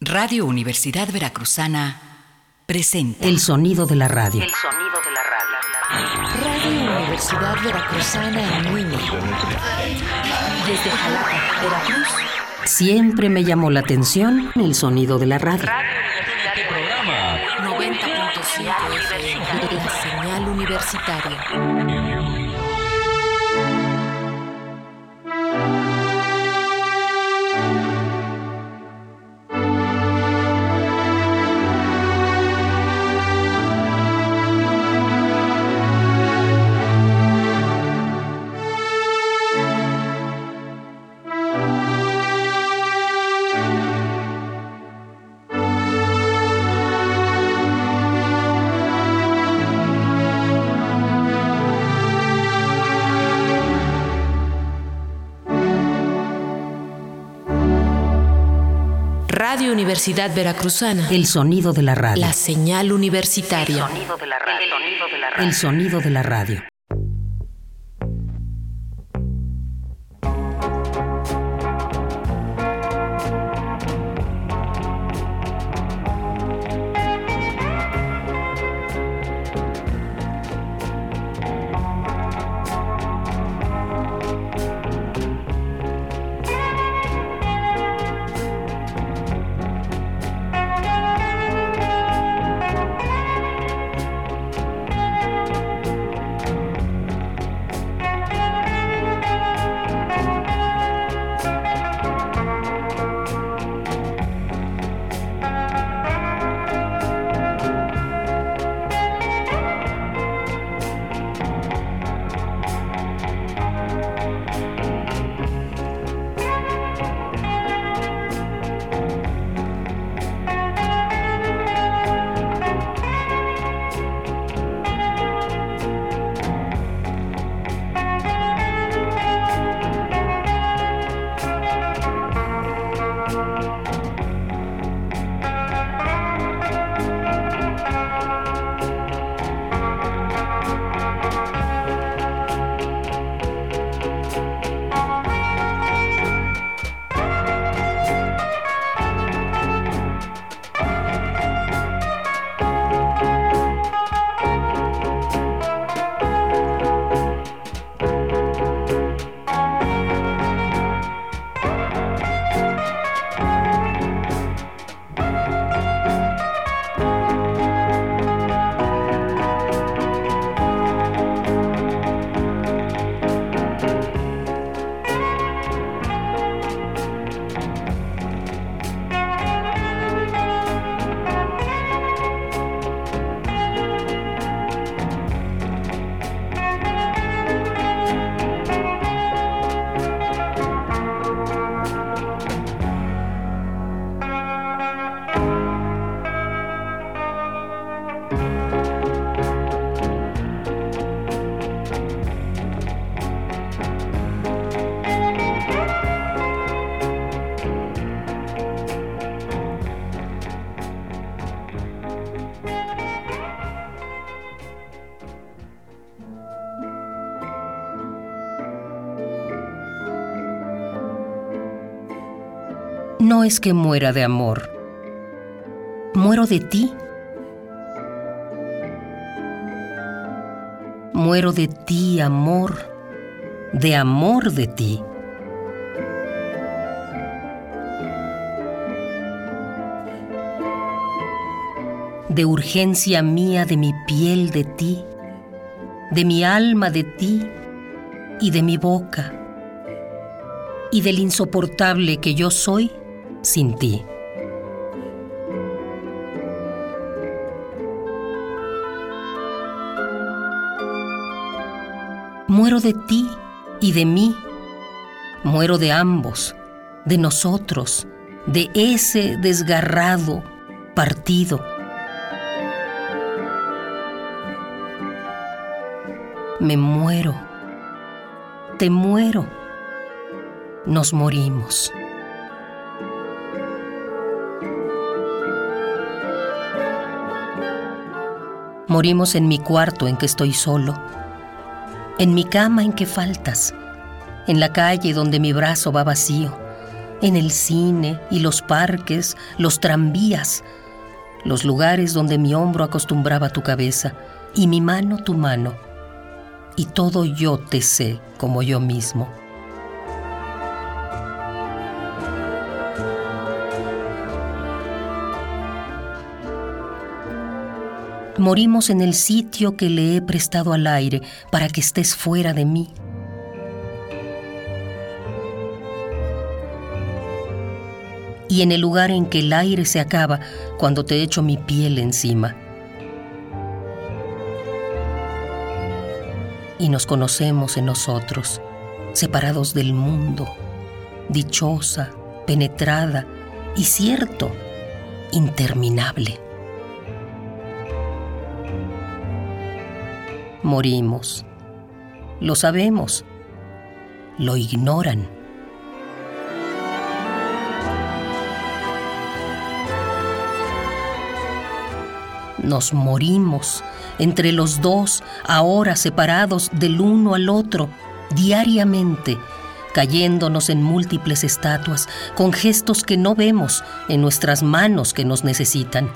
Radio Universidad Veracruzana presenta El sonido de la radio. El sonido de la radio. Radio Universidad Veracruzana en línea. Desde Jalapa, Veracruz. Siempre me llamó la atención el sonido de la radio. Programa 90.5 FM. La señal universitaria. Radio Universidad Veracruzana. El sonido de la radio. La señal universitaria. El sonido de la radio. El sonido de la radio. El sonido de la radio. No es que muera de amor. Muero de ti. Muero de ti, amor. De amor de ti. De urgencia mía de mi piel de ti. De mi alma de ti. Y de mi boca. Y del insoportable que yo soy sin ti. Muero de ti y de mí. Muero de ambos, de nosotros, de ese desgarrado partido. Me muero. Te muero. Nos morimos. Morimos en mi cuarto en que estoy solo, en mi cama en que faltas, en la calle donde mi brazo va vacío, en el cine y los parques, los tranvías, los lugares donde mi hombro acostumbraba tu cabeza y mi mano tu mano, y todo yo te sé como yo mismo. Morimos en el sitio que le he prestado al aire para que estés fuera de mí. Y en el lugar en que el aire se acaba cuando te echo mi piel encima. Y nos conocemos en nosotros, separados del mundo, dichosa, penetrada y cierto, interminable. Morimos. Lo sabemos. Lo ignoran. Nos morimos entre los dos, ahora separados del uno al otro, diariamente, cayéndonos en múltiples estatuas, con gestos que no vemos en nuestras manos que nos necesitan.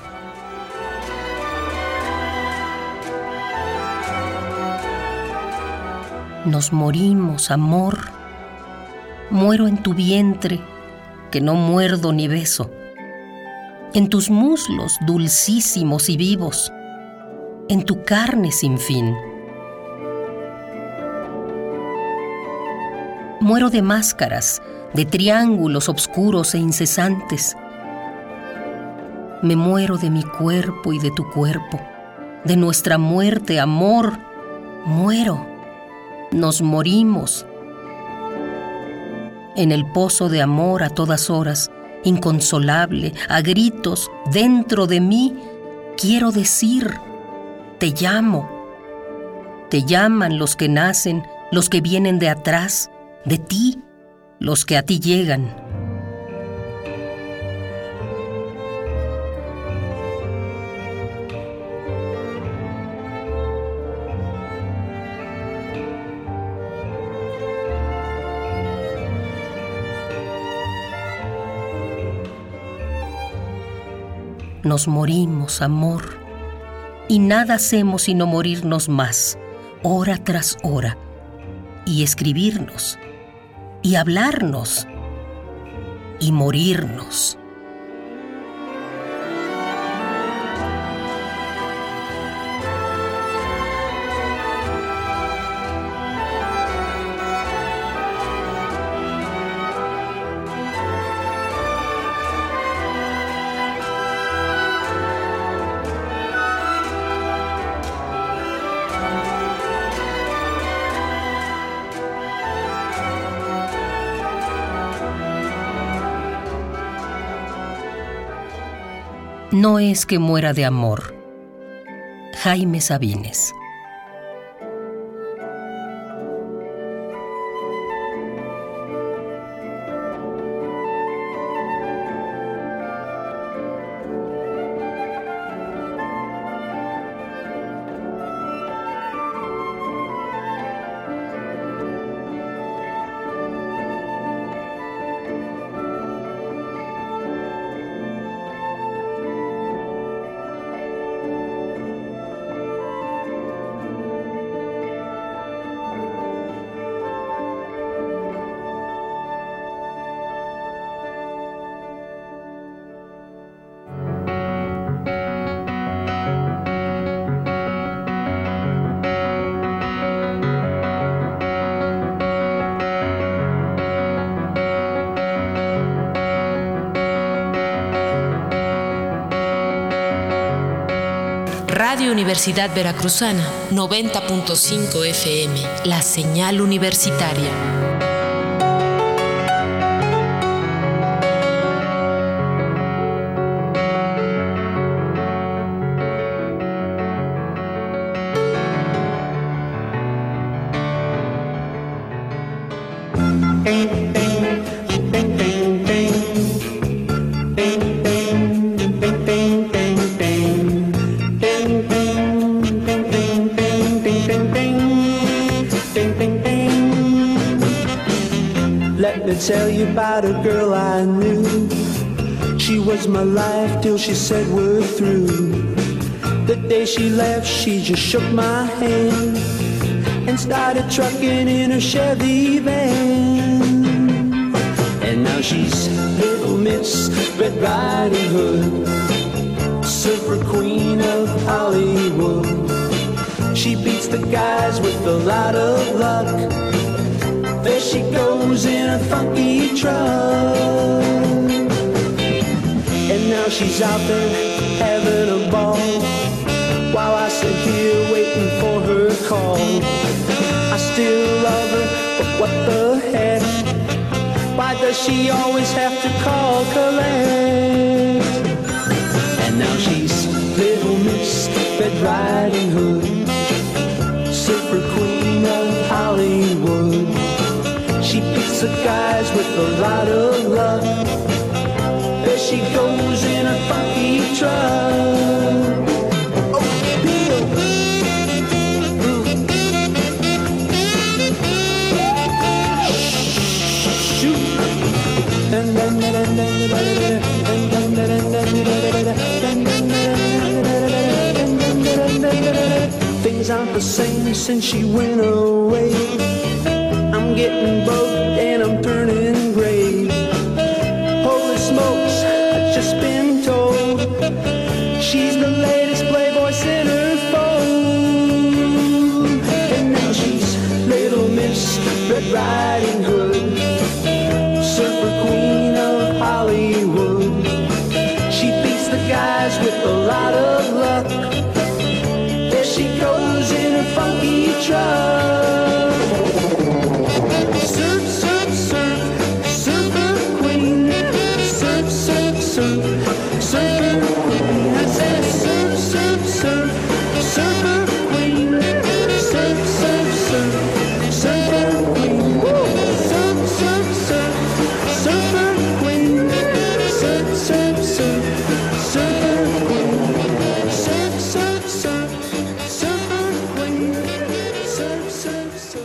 Nos morimos, amor. Muero en tu vientre, que no muerdo ni beso. En tus muslos dulcísimos y vivos. En tu carne sin fin. Muero de máscaras, de triángulos obscuros e incesantes. Me muero de mi cuerpo y de tu cuerpo, de nuestra muerte, amor. Muero. Nos morimos. En el pozo de amor a todas horas, inconsolable, a gritos, dentro de mí, quiero decir, te llamo. Te llaman los que nacen, los que vienen de atrás, de ti, los que a ti llegan. Nos morimos, amor, y nada hacemos sino morirnos más, hora tras hora, y escribirnos, y hablarnos, y morirnos. No es que muera de amor. Jaime Sabines. Radio Universidad Veracruzana, 90.5 FM, la señal universitaria. tell you about a girl I knew. She was my life till she said we're through. The day she left, she just shook my hand and started trucking in her Chevy van. And now she's Little Miss Red Riding Hood, surfer queen of Hollywood. She beats the guys with a lot of luck. There she goes in a funky truck. And now she's out there having a ball, while I sit here waiting for her call. I still love her, but what the heck? Why does she always have to call collect? And now she's Little Miss Red Riding Hood, surfer queen of Hollywood. She beats the guys with a lot of luck. There she goes in a funky truck. Oh, Bill. Shoot. Things aren't the same since she went away. I'm getting broke and I'm turning gray. Holy smokes, I've just been told she's the latest Playboy centerfold. And now she's Little Miss Red Riding Hood, surfer queen of Hollywood. She beats the guys with a lot of luck. There she goes in her funky truck. Surf, surf, surf, surfer queen. Surf, surf, surf, surfer queen. I said surf, surf, surf, surfer queen. Surf, surf, surf, surfer queen. Surf, surf, surf, surfer queen. Surf, surf, surf, surfer queen. Surf, surf, surf, surfer queen. Surf, surf, surf.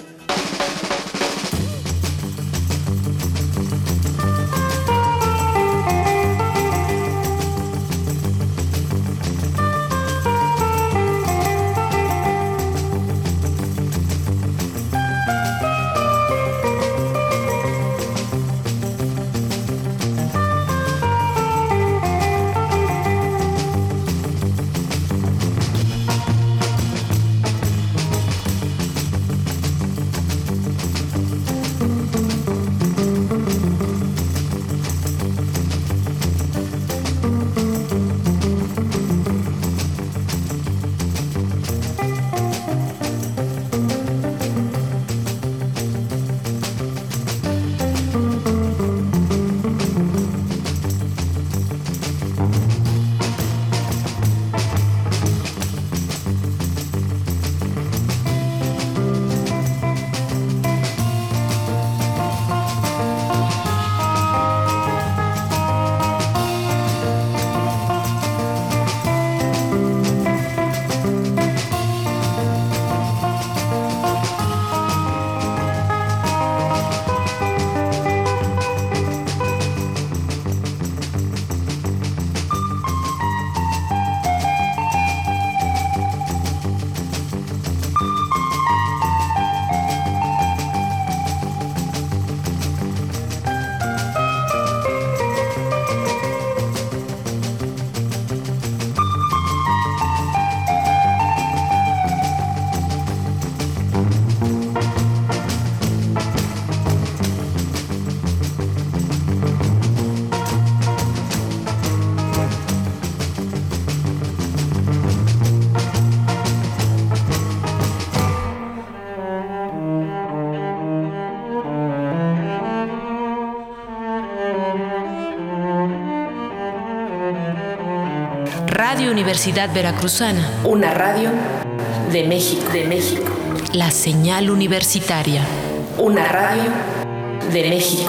Radio Universidad Veracruzana, Una radio de México, de México. la señal universitaria. Una radio de México.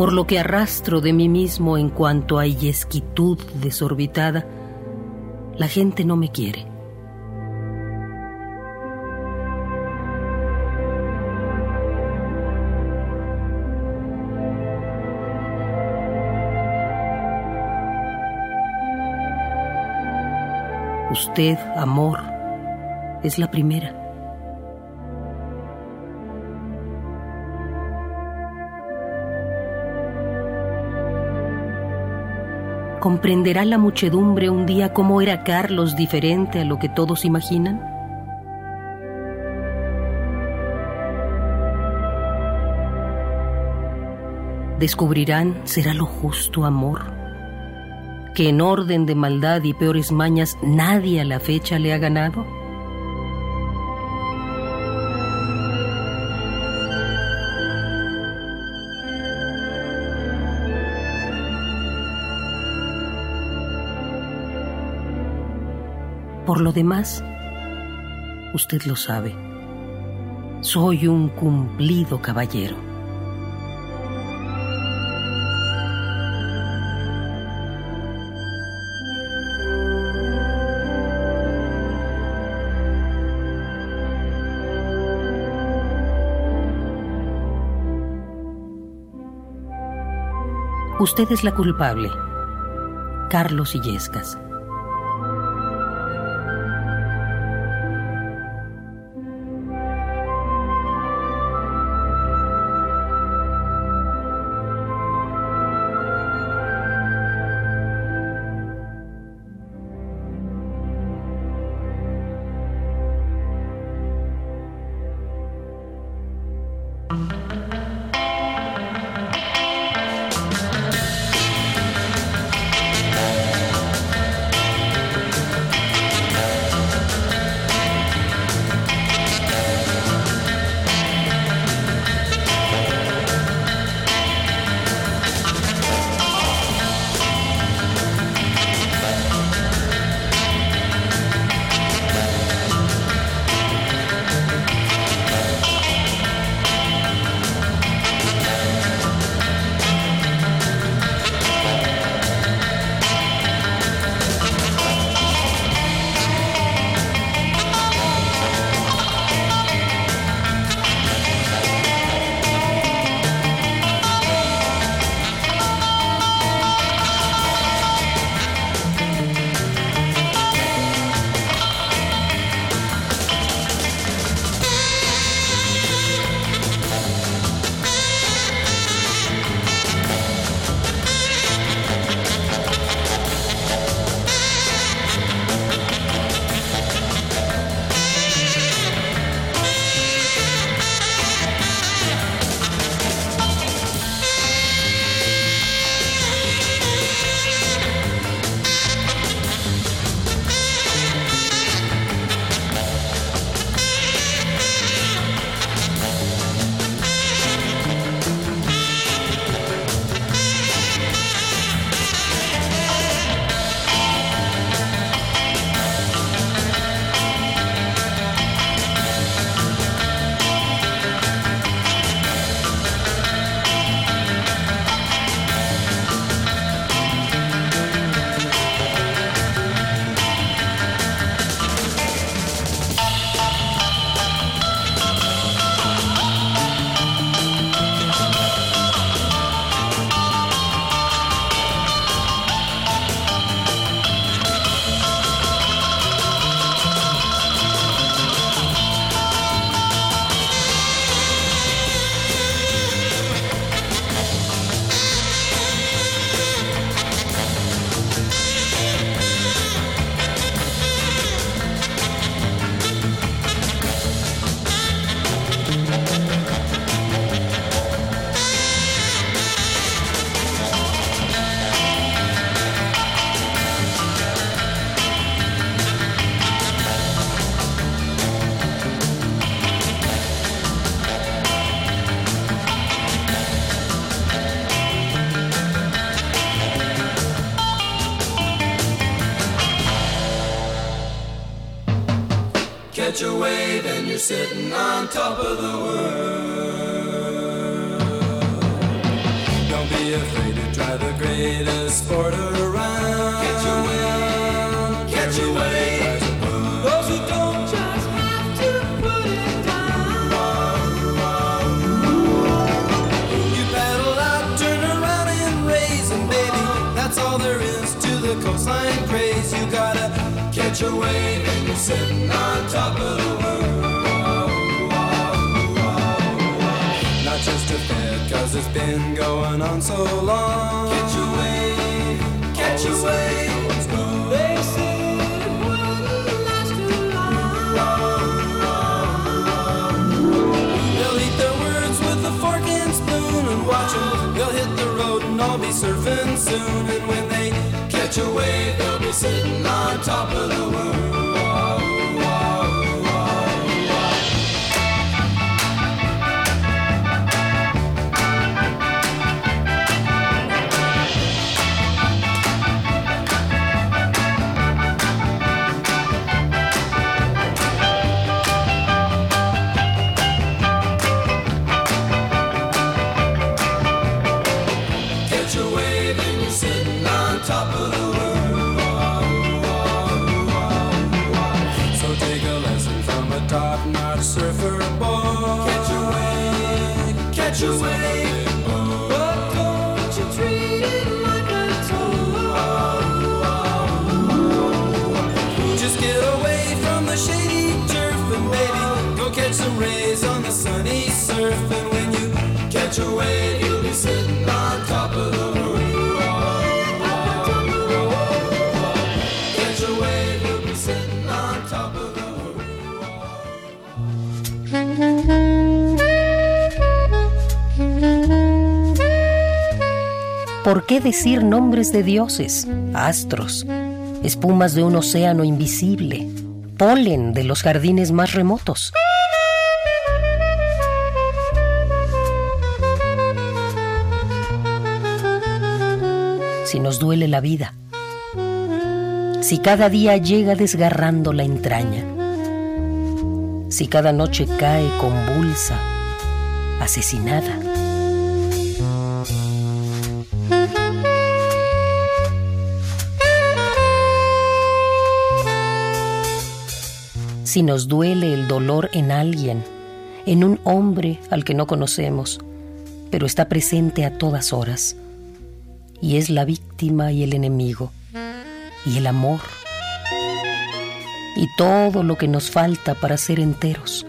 por lo que arrastro de mí mismo en cuanto a yesquitud desorbitada, la gente no me quiere. Usted, amor, es la primera. ¿Comprenderá la muchedumbre un día cómo era Carlos diferente a lo que todos imaginan? Descubrirán, será lo justo, amor, que en orden de maldad y peores mañas nadie a la fecha le ha ganado. Por lo demás, usted lo sabe, soy un cumplido caballero. Usted es la culpable, Carlos Illescas. Catch a wave and you're sitting on top of the world. Don't be afraid to try the greatest sport around. Catch your wave, catch your wave. Those who don't just have to put it down. You paddle out, turn around and raise, and baby, that's all there is to the coastline craze. You gotta catch a wave and you're sitting on top of the world. Not just a fad, 'cause it's been going on so long. Catch a wave, catch a wave. They said it wouldn't last too long. They'll eat their words with a fork and spoon and watch them. They'll hit the road and all be surfing soon. And when they catch a wave, they'll be sitting on top of the world. Surfer boy, catch a wave, catch a wave, but don't you treat it like a toy. Just get away from the shady turf and baby, go catch some rays on the sunny surf. And when you catch a wave, you'll be sitting on top of the roof. Catch a wave, you'll be sitting on top of the roof. ¿Por qué decir nombres de dioses, astros, espumas de un océano invisible, polen de los jardines más remotos? Si nos duele la vida, si cada día llega desgarrando la entraña, si cada noche cae convulsa, asesinada. Si nos duele el dolor en alguien, en un hombre al que no conocemos, pero está presente a todas horas, y es la víctima y el enemigo, y el amor, y todo lo que nos falta para ser enteros.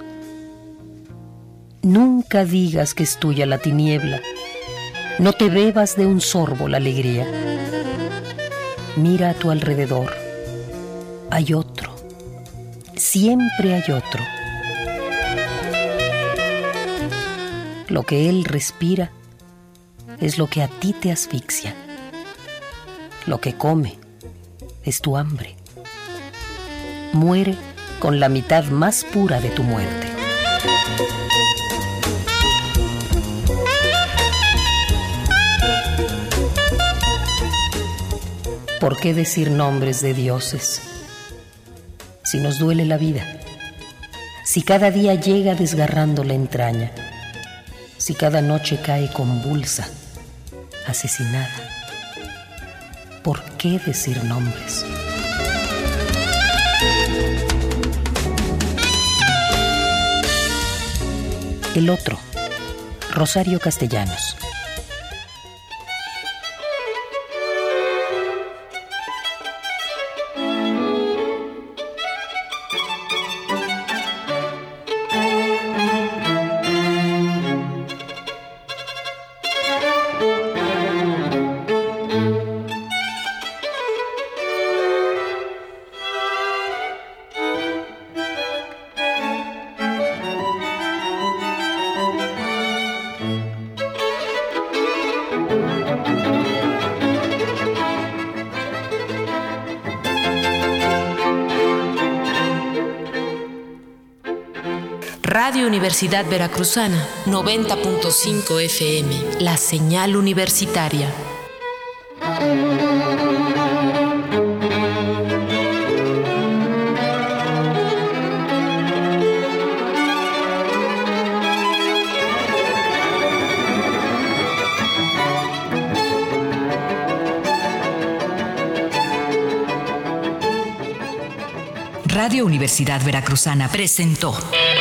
Nunca digas que es tuya la tiniebla, no te bebas de un sorbo la alegría. Mira a tu alrededor, hay otro. Siempre hay otro. Lo que él respira es lo que a ti te asfixia. Lo que come es tu hambre. Muere con la mitad más pura de tu muerte. ¿Por qué decir nombres de dioses? Si nos duele la vida, si cada día llega desgarrando la entraña, si cada noche cae convulsa, asesinada, ¿por qué decir nombres? El otro, Rosario Castellanos. Radio Universidad Veracruzana, 90.5 FM, la señal universitaria. Radio Universidad Veracruzana presentó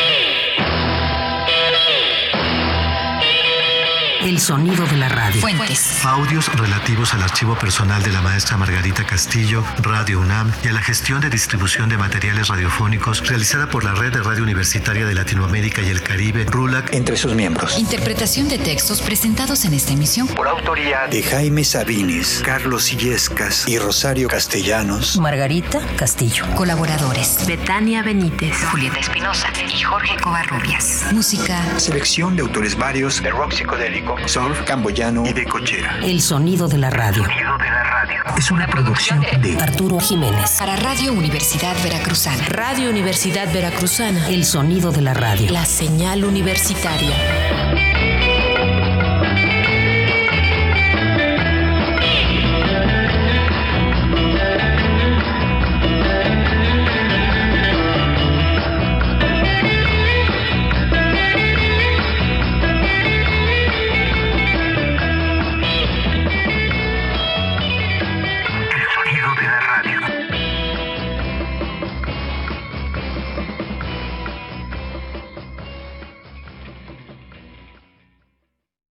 El sonido de la radio. Fuentes. Audios relativos al archivo personal de la maestra Margarita Castillo, Radio UNAM, y a la gestión de distribución de materiales radiofónicos realizada por la Red de Radio Universitaria de Latinoamérica y el Caribe, RULAC, entre sus miembros. Interpretación de textos presentados en esta emisión Por autoría de Jaime Sabines, Carlos Illescas y Rosario Castellanos. Margarita Castillo. Colaboradores: Betania Benítez, Julieta Espinosa y Jorge Covarrubias. Música: Selección de autores varios de rock psicodélico, surf, camboyano y de cochera. El sonido de la radio. Es una producción de Arturo Jiménez. para Radio Universidad Veracruzana. Radio Universidad Veracruzana, El sonido de la radio. la señal universitaria.